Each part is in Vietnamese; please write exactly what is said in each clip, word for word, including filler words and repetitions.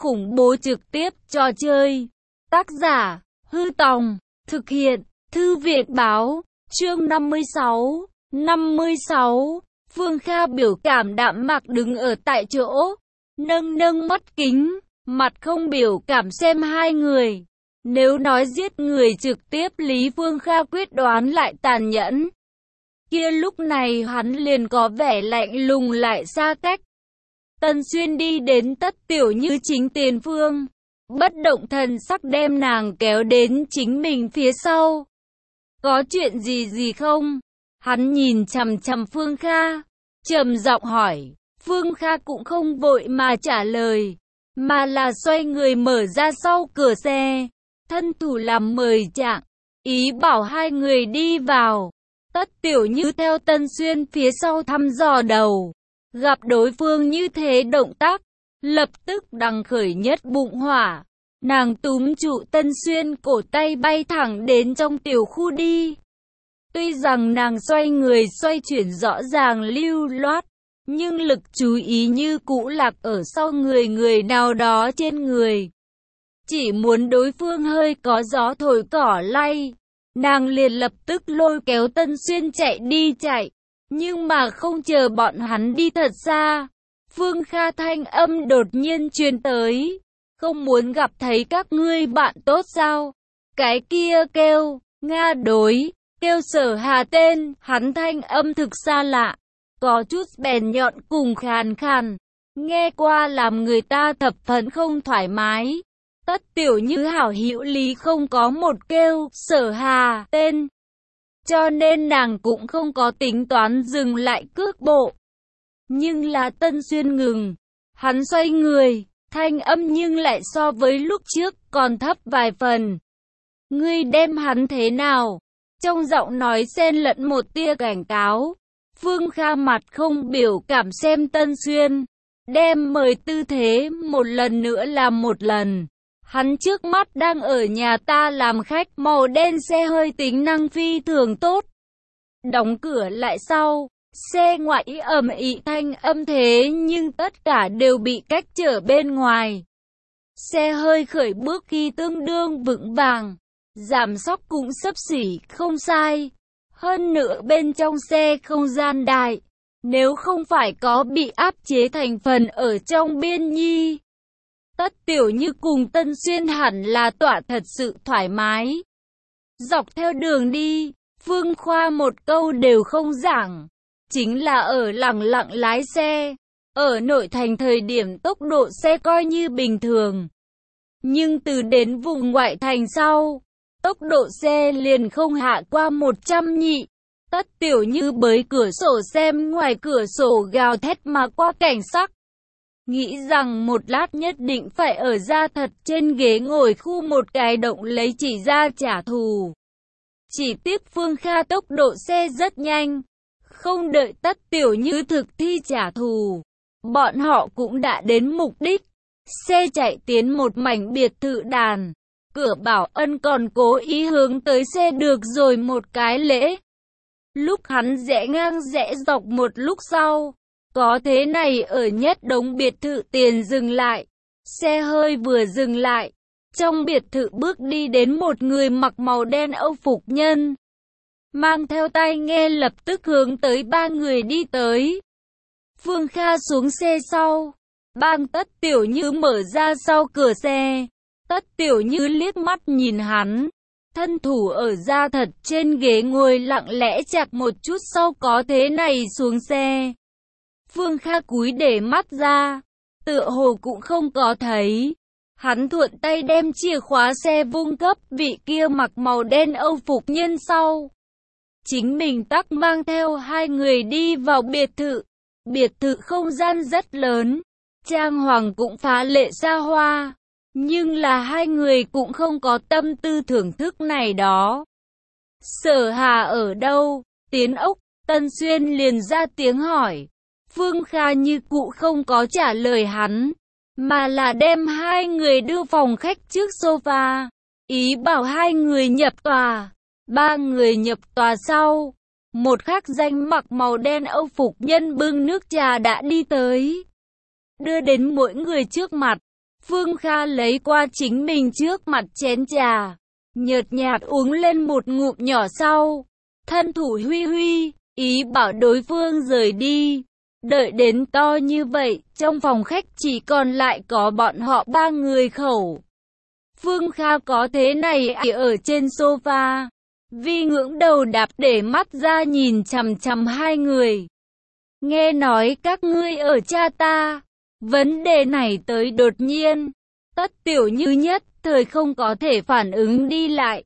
khủng bố trực tiếp trò chơi. Tác giả, Hư Tòng, thực hiện, Thư viện Báo, chương năm mươi sáu. năm mươi sáu, Phương Kha biểu cảm đạm mạc đứng ở tại chỗ, nâng nâng mắt kính, mặt không biểu cảm xem hai người. Nếu nói giết người trực tiếp Lý Phương Kha quyết đoán lại tàn nhẫn. Kia lúc này hắn liền có vẻ lạnh lùng lại xa cách. Tân Xuyên đi đến Tất Tiểu Như chính tiền phương, bất động thần sắc đem nàng kéo đến chính mình phía sau. Có chuyện gì gì không? Hắn nhìn chằm chằm Phương Kha, trầm giọng hỏi. Phương Kha cũng không vội mà trả lời, mà là xoay người mở ra sau cửa xe, thân thủ làm mời trạng, ý bảo hai người đi vào. Tất Tiểu Như theo Tân Xuyên phía sau thăm dò đầu, gặp đối phương như thế động tác, lập tức đằng khởi nhất bụng hỏa. Nàng túm trụ Tân Xuyên cổ tay bay thẳng đến trong tiểu khu đi. Tuy rằng nàng xoay người xoay chuyển rõ ràng lưu loát, nhưng lực chú ý như cũ lạc ở sau người người nào đó trên người. Chỉ muốn đối phương hơi có gió thổi cỏ lay, nàng liền lập tức lôi kéo Tân Xuyên chạy đi chạy. Nhưng mà không chờ bọn hắn đi thật xa, Phương Kha thanh âm đột nhiên truyền tới. Không muốn gặp thấy các ngươi bạn tốt sao? Cái kia kêu, Nga đối, kêu Sở Hà tên, hắn thanh âm thực xa lạ, có chút bèn nhọn cùng khàn khàn, nghe qua làm người ta thập phần không thoải mái. Tất Tiểu Như hảo hữu Lý không có một kêu Sở Hà tên, cho nên nàng cũng không có tính toán dừng lại cước bộ. Nhưng là Tân Xuyên ngừng, hắn xoay người, thanh âm nhưng lại so với lúc trước còn thấp vài phần. Ngươi đem hắn thế nào? Trong giọng nói xen lẫn một tia cảnh cáo. Phương Kha mặt không biểu cảm xem Tân Xuyên, đem mời tư thế một lần nữa làm một lần. Hắn trước mắt đang ở nhà ta làm khách, màu đen xe hơi tính năng phi thường tốt. Đóng cửa lại sau, xe ngoại ầm ĩ thanh âm thế nhưng tất cả đều bị cách trở bên ngoài. Xe hơi khởi bước khi tương đương vững vàng, giảm sóc cũng xấp xỉ không sai. Hơn nữa bên trong xe không gian đại, nếu không phải có bị áp chế thành phần ở trong biên nhi, Tất Tiểu Như cùng Tân Xuyên hẳn là tỏa thật sự thoải mái. Dọc theo đường đi, Phương Khoa một câu đều không giảng, chính là ở lẳng lặng lái xe. Ở nội thành thời điểm tốc độ xe coi như bình thường, nhưng từ đến vùng ngoại thành sau, tốc độ xe liền không hạ qua một trăm nhị. Tất Tiểu Như bới cửa sổ xem ngoài cửa sổ gào thét mà qua cảnh sắc, nghĩ rằng một lát nhất định phải ở ra thật trên ghế ngồi khu một cái động lấy chỉ ra trả thù. Chỉ tiếc Phương Kha tốc độ xe rất nhanh, không đợi Tất Tiểu Như thực thi trả thù, bọn họ cũng đã đến mục đích. Xe chạy tiến một mảnh biệt thự đàn, cửa bảo ân còn cố ý hướng tới xe được rồi một cái lễ. Lúc hắn rẽ ngang rẽ dọc một lúc sau, có thế này ở nhất đống biệt thự tiền dừng lại. Xe hơi vừa dừng lại, trong biệt thự bước đi đến một người mặc màu đen âu phục nhân, mang theo tai nghe lập tức hướng tới ba người đi tới. Phương Kha xuống xe sau, bang Tất Tiểu Như mở ra sau cửa xe. Tất Tiểu Như liếc mắt nhìn hắn, thân thủ ở ra thật trên ghế ngồi lặng lẽ chạc một chút sau có thế này xuống xe. Phương Kha cúi để mắt ra, tựa hồ cũng không có thấy. Hắn thuận tay đem chìa khóa xe vung cấp vị kia mặc màu đen âu phục nhân sau. Chính mình tắc mang theo hai người đi vào biệt thự. Biệt thự không gian rất lớn, trang hoàng cũng phá lệ xa hoa, nhưng là hai người cũng không có tâm tư thưởng thức này đó. Sở Hà ở đâu? Tiến ốc, Tân Xuyên liền ra tiếng hỏi. Phương Kha như cũ không có trả lời hắn, mà là đem hai người đưa phòng khách trước sofa, ý bảo hai người nhập tòa. Ba người nhập tòa sau, một khắc danh mặc màu đen âu phục nhân bưng nước trà đã đi tới, đưa đến mỗi người trước mặt. Phương Kha lấy qua chính mình trước mặt chén trà, nhợt nhạt uống lên một ngụm nhỏ sau, thân thủ huy huy, ý bảo đối phương rời đi. Đợi đến to như vậy, trong phòng khách chỉ còn lại có bọn họ ba người khẩu. Phương Kha có thế này ở trên sofa, Vi ngưỡng đầu đạp để mắt ra nhìn chằm chằm hai người. Nghe nói các ngươi ở cha ta. Vấn đề này tới đột nhiên, Tất Tiểu Như nhất thời không có thể phản ứng đi lại.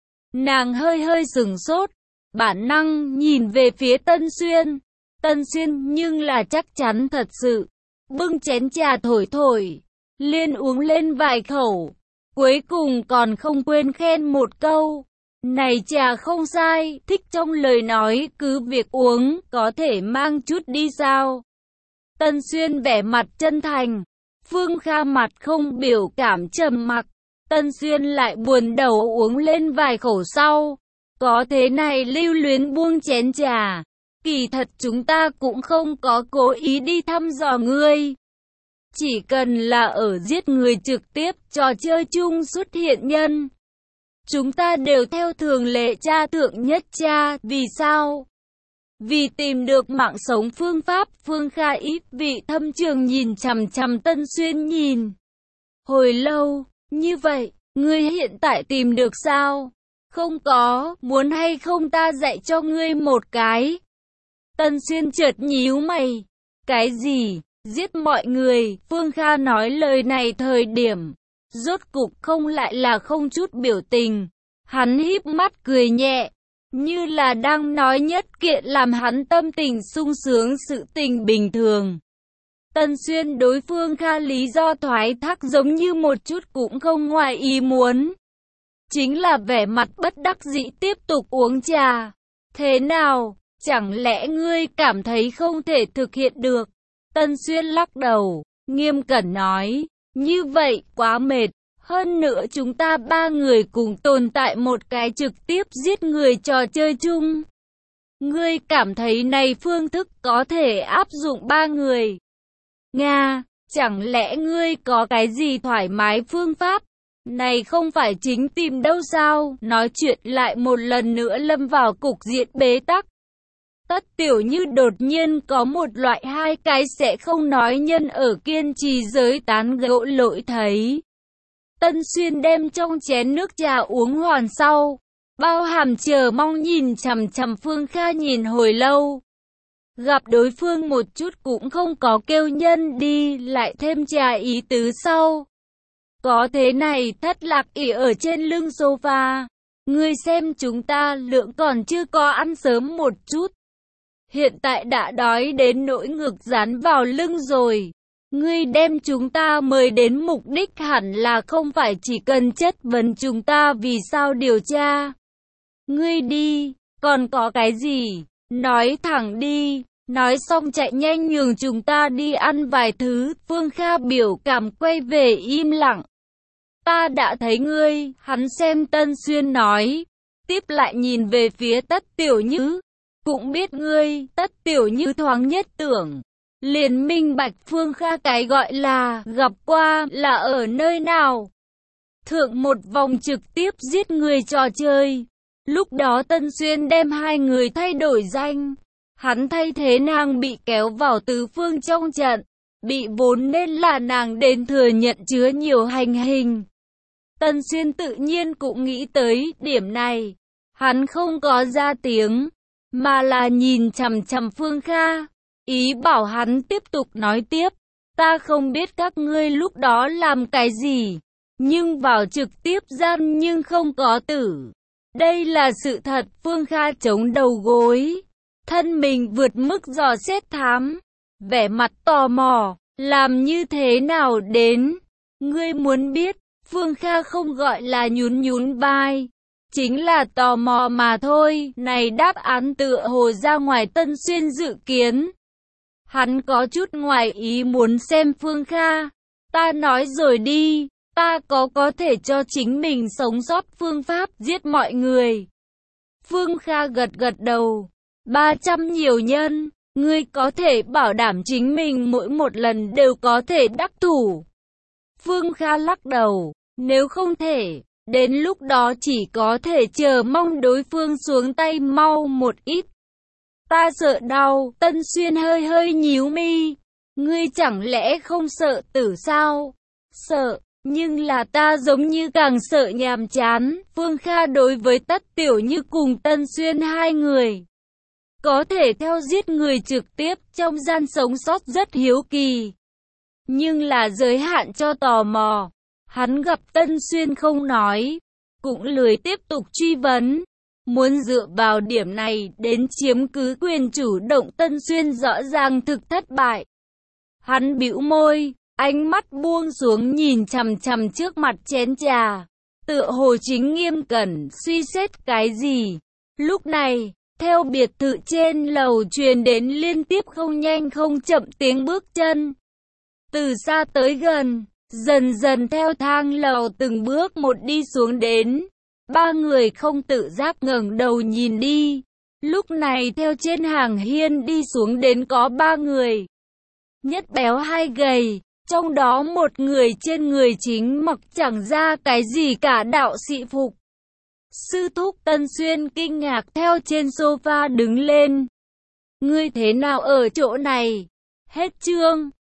Nàng hơi hơi sửng sốt, bản năng nhìn về phía Tân Xuyên. Tân Xuyên nhưng là chắc chắn thật sự, bưng chén trà thổi thổi, liên uống lên vài khẩu, cuối cùng còn không quên khen một câu. Này trà không sai, thích trong lời nói, cứ việc uống, có thể mang chút đi sao? Tân Xuyên vẻ mặt chân thành, Phương Kha mặt không biểu cảm trầm mặc. Tân Xuyên lại buồn đầu uống lên vài khẩu sau, có thế này lưu luyến buông chén trà. Kỳ thật chúng ta cũng không có cố ý đi thăm dò ngươi. Chỉ cần là ở giết người trực tiếp, trò chơi chung xuất hiện nhân. Chúng ta đều theo thường lệ tra thượng nhất tra, vì sao? Vì tìm được mạng sống phương pháp. Phương Kha ít vị thâm trường nhìn chằm chằm Tân Xuyên nhìn. Hồi lâu, như vậy, ngươi hiện tại tìm được sao? Không có, muốn hay không ta dạy cho ngươi một cái. Tân Xuyên chợt nhíu mày. Cái gì? Giết mọi người? Phương Kha nói lời này thời điểm, rốt cục không lại là không chút biểu tình. Hắn híp mắt cười nhẹ, như là đang nói nhất kiện làm hắn tâm tình sung sướng sự tình bình thường. Tân Xuyên đối Phương Kha lý do thoái thác giống như một chút cũng không ngoài ý muốn. Chính là vẻ mặt bất đắc dĩ tiếp tục uống trà. Thế nào? Chẳng lẽ ngươi cảm thấy không thể thực hiện được? Tân Xuyên lắc đầu, nghiêm cẩn nói, như vậy quá mệt. Hơn nữa chúng ta ba người cùng tồn tại một cái trực tiếp giết người trò chơi chung. Ngươi cảm thấy này phương thức có thể áp dụng ba người? Nga, chẳng lẽ ngươi có cái gì thoải mái phương pháp? Này không phải chính tìm đâu sao? Nói chuyện lại một lần nữa lâm vào cục diện bế tắc. Tất Tiểu Như đột nhiên có một loại hai cái sẽ không nói nhân ở kiên trì giới tán gẫu lỗi thấy. Tân Xuyên đem trong chén nước trà uống hoàn sau, bao hàm chờ mong nhìn chằm chằm Phương Kha nhìn hồi lâu. Gặp đối phương một chút cũng không có kêu nhân đi, lại thêm trà ý tứ sau. Có thế này, Thất Lạc ỉ ở trên lưng sofa. Ngươi xem chúng ta lượng còn chưa có ăn sớm một chút. Hiện tại đã đói đến nỗi ngực dán vào lưng rồi. Ngươi đem chúng ta mời đến mục đích hẳn là không phải chỉ cần chất vấn chúng ta vì sao điều tra. Ngươi đi, còn có cái gì? Nói thẳng đi. Nói xong chạy nhanh nhường chúng ta đi ăn vài thứ. Phương Kha biểu cảm quay về im lặng. Ta đã thấy ngươi, hắn xem Tân Xuyên nói. Tiếp lại nhìn về phía Tất Tiểu Như. Cũng biết ngươi, Tất Tiểu Như thoáng nhất tưởng. Liền minh bạch Phương Kha cái gọi là gặp qua là ở nơi nào. Thượng một vòng trực tiếp giết người trò chơi. Lúc đó Tân Xuyên đem hai người thay đổi danh. Hắn thay thế nàng bị kéo vào tứ phương trong trận. Bị vốn nên là nàng đến thừa nhận chứa nhiều hành hình. Tân Xuyên tự nhiên cũng nghĩ tới điểm này. Hắn không có ra tiếng, mà là nhìn chằm chằm Phương Kha. Ý bảo hắn tiếp tục nói tiếp. Ta không biết các ngươi lúc đó làm cái gì, nhưng vào trực tiếp gian nhưng không có tử. Đây là sự thật. Phương Kha chống đầu gối, thân mình vượt mức dò xét thám, vẻ mặt tò mò. Làm như thế nào đến? Ngươi muốn biết? Phương Kha không gọi là nhún nhún vai, chính là tò mò mà thôi. Này đáp án tựa hồ ra ngoài Tân Xuyên dự kiến. Hắn có chút ngoài ý muốn xem Phương Kha. Ta nói rồi đi, ta có có thể cho chính mình sống sót phương pháp giết mọi người. Phương Kha gật gật đầu. ba trăm nhiều nhân, ngươi có thể bảo đảm chính mình mỗi một lần đều có thể đắc thủ. Phương Kha lắc đầu, nếu không thể, đến lúc đó chỉ có thể chờ mong đối phương xuống tay mau một ít. Ta sợ đau, Tân Xuyên hơi hơi nhíu mi. Ngươi chẳng lẽ không sợ tử sao? Sợ, nhưng là ta giống như càng sợ nhàm chán. Phương Kha đối với Tất Tiểu Như cùng Tân Xuyên hai người có thể theo giết người trực tiếp trong gian sống sót rất hiếu kỳ. Nhưng là giới hạn cho tò mò. Hắn gặp Tân Xuyên không nói, cũng lười tiếp tục truy vấn. Muốn dựa vào điểm này đến chiếm cứ quyền chủ động, Tân Xuyên rõ ràng thực thất bại. Hắn bĩu môi, ánh mắt buông xuống nhìn chằm chằm trước mặt chén trà, tựa hồ chính nghiêm cẩn suy xét cái gì. Lúc này, theo biệt thự trên lầu truyền đến liên tiếp không nhanh không chậm tiếng bước chân. Từ xa tới gần, dần dần theo thang lầu từng bước một đi xuống đến. Ba người không tự giác ngẩng đầu nhìn đi. Lúc này theo trên hàng hiên đi xuống đến có ba người. Nhất béo hai gầy, trong đó một người trên người chính mặc chẳng ra cái gì cả đạo sĩ phục. Sư thúc. Tân Xuyên kinh ngạc theo trên sofa đứng lên. Ngươi thế nào ở chỗ này? Hết chương.